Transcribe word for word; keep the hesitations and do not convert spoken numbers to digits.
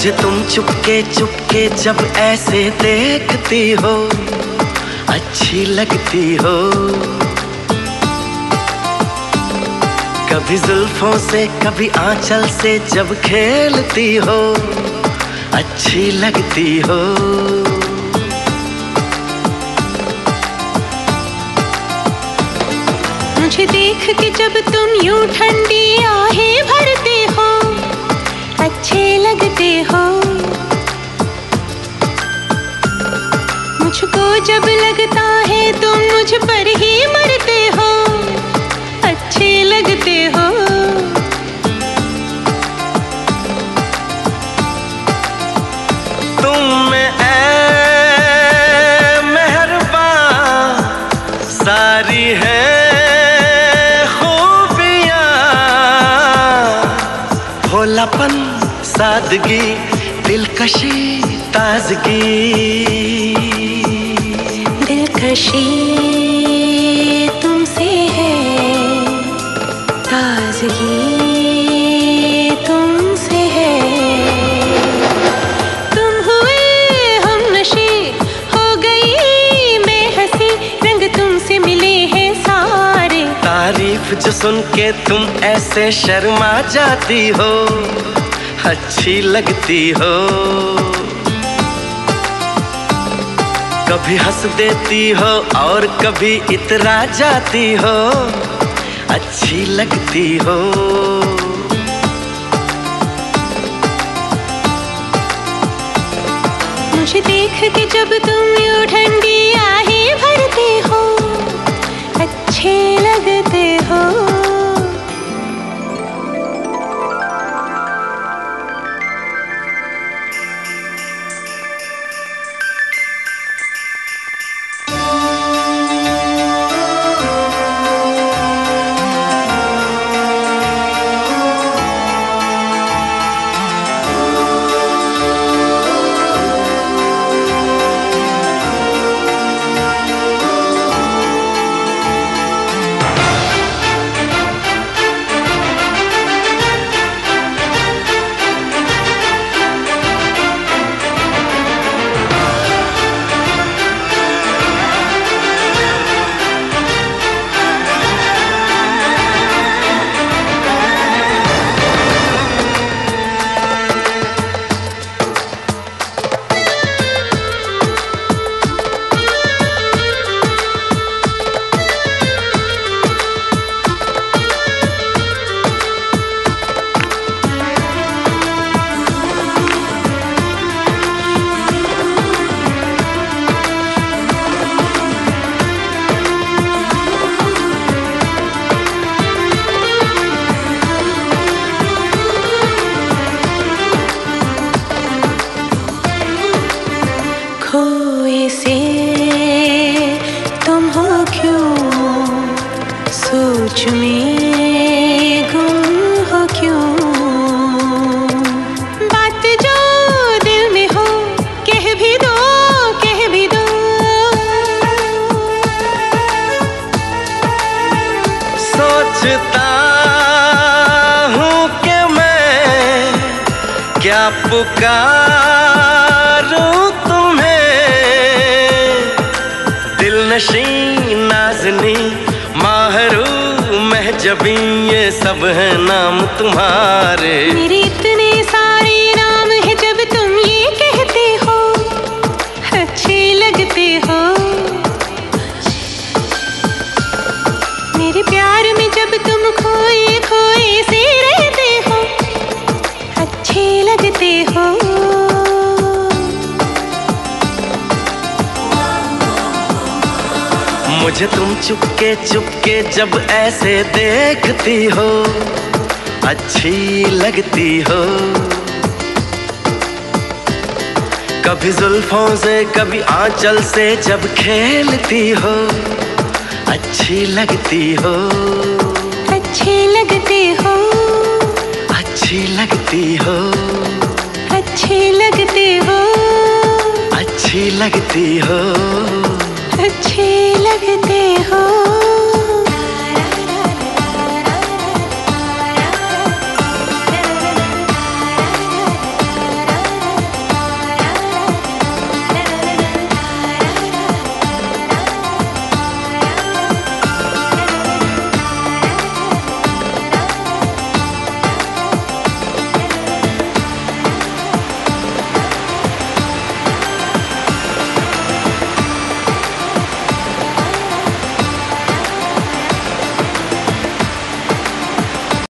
मुझे तुम चुपके चुपके जब ऐसे देखती हो, अच्छी लगती हो। कभी जुल्फों से कभी आंचल से जब खेलती हो, अच्छी लगती हो। मुझे देख के जब तुम यूं ठंडी आहें भरते हो, अच्छे लगते हो। मुझको जब लगता है तुम मुझ पर ही मरते हो, अच्छे लगते हो। तुम में ऐ मेहरबान सारी है भोलापन, सादगी, दिलकशी, ताजगी। दिलकशी तुमसे है, ताजगी तुमसे है। तुम हुए हमनशी, हो गई मैं हंसी, रंग तुमसे मिले हैं सारे। तारीफ जो सुन के तुम ऐसे शर्मा जाती हो, अच्छी लगती हो। कभी हंस देती हो और कभी इतरा जाती हो, अच्छी लगती हो। मुझे देख के जब तुम यूं ठंडी आहें भरते हो, अच्छे लगते हो। खोए से तुम हो क्यों, सोच में गुम हो क्यों। बात जो दिल में हो कह भी दो, कह भी दो। सोचता हूँ कि मैं क्या पुकारूं नशी, नाज़नी, माहरू, महजबी, ये सब है नाम तुम्हारे। मेरे इतने सारे नाम है जब तुम ये कहते हो, अच्छे लगते हो। मेरे प्यार में जब तुम खोए खोए से रहते हो, अच्छे लगते हो। मुझे तुम चुपके चुपके जब ऐसे देखती हो, अच्छी लगती हो। कभी जुल्फों से कभी आंचल से जब खेलती हो, अच्छी लगती हो। अच्छे लगते हो, अच्छी लगती हो। अच्छे लगते हो, अच्छी लगती हो। अच्छे लगते हो।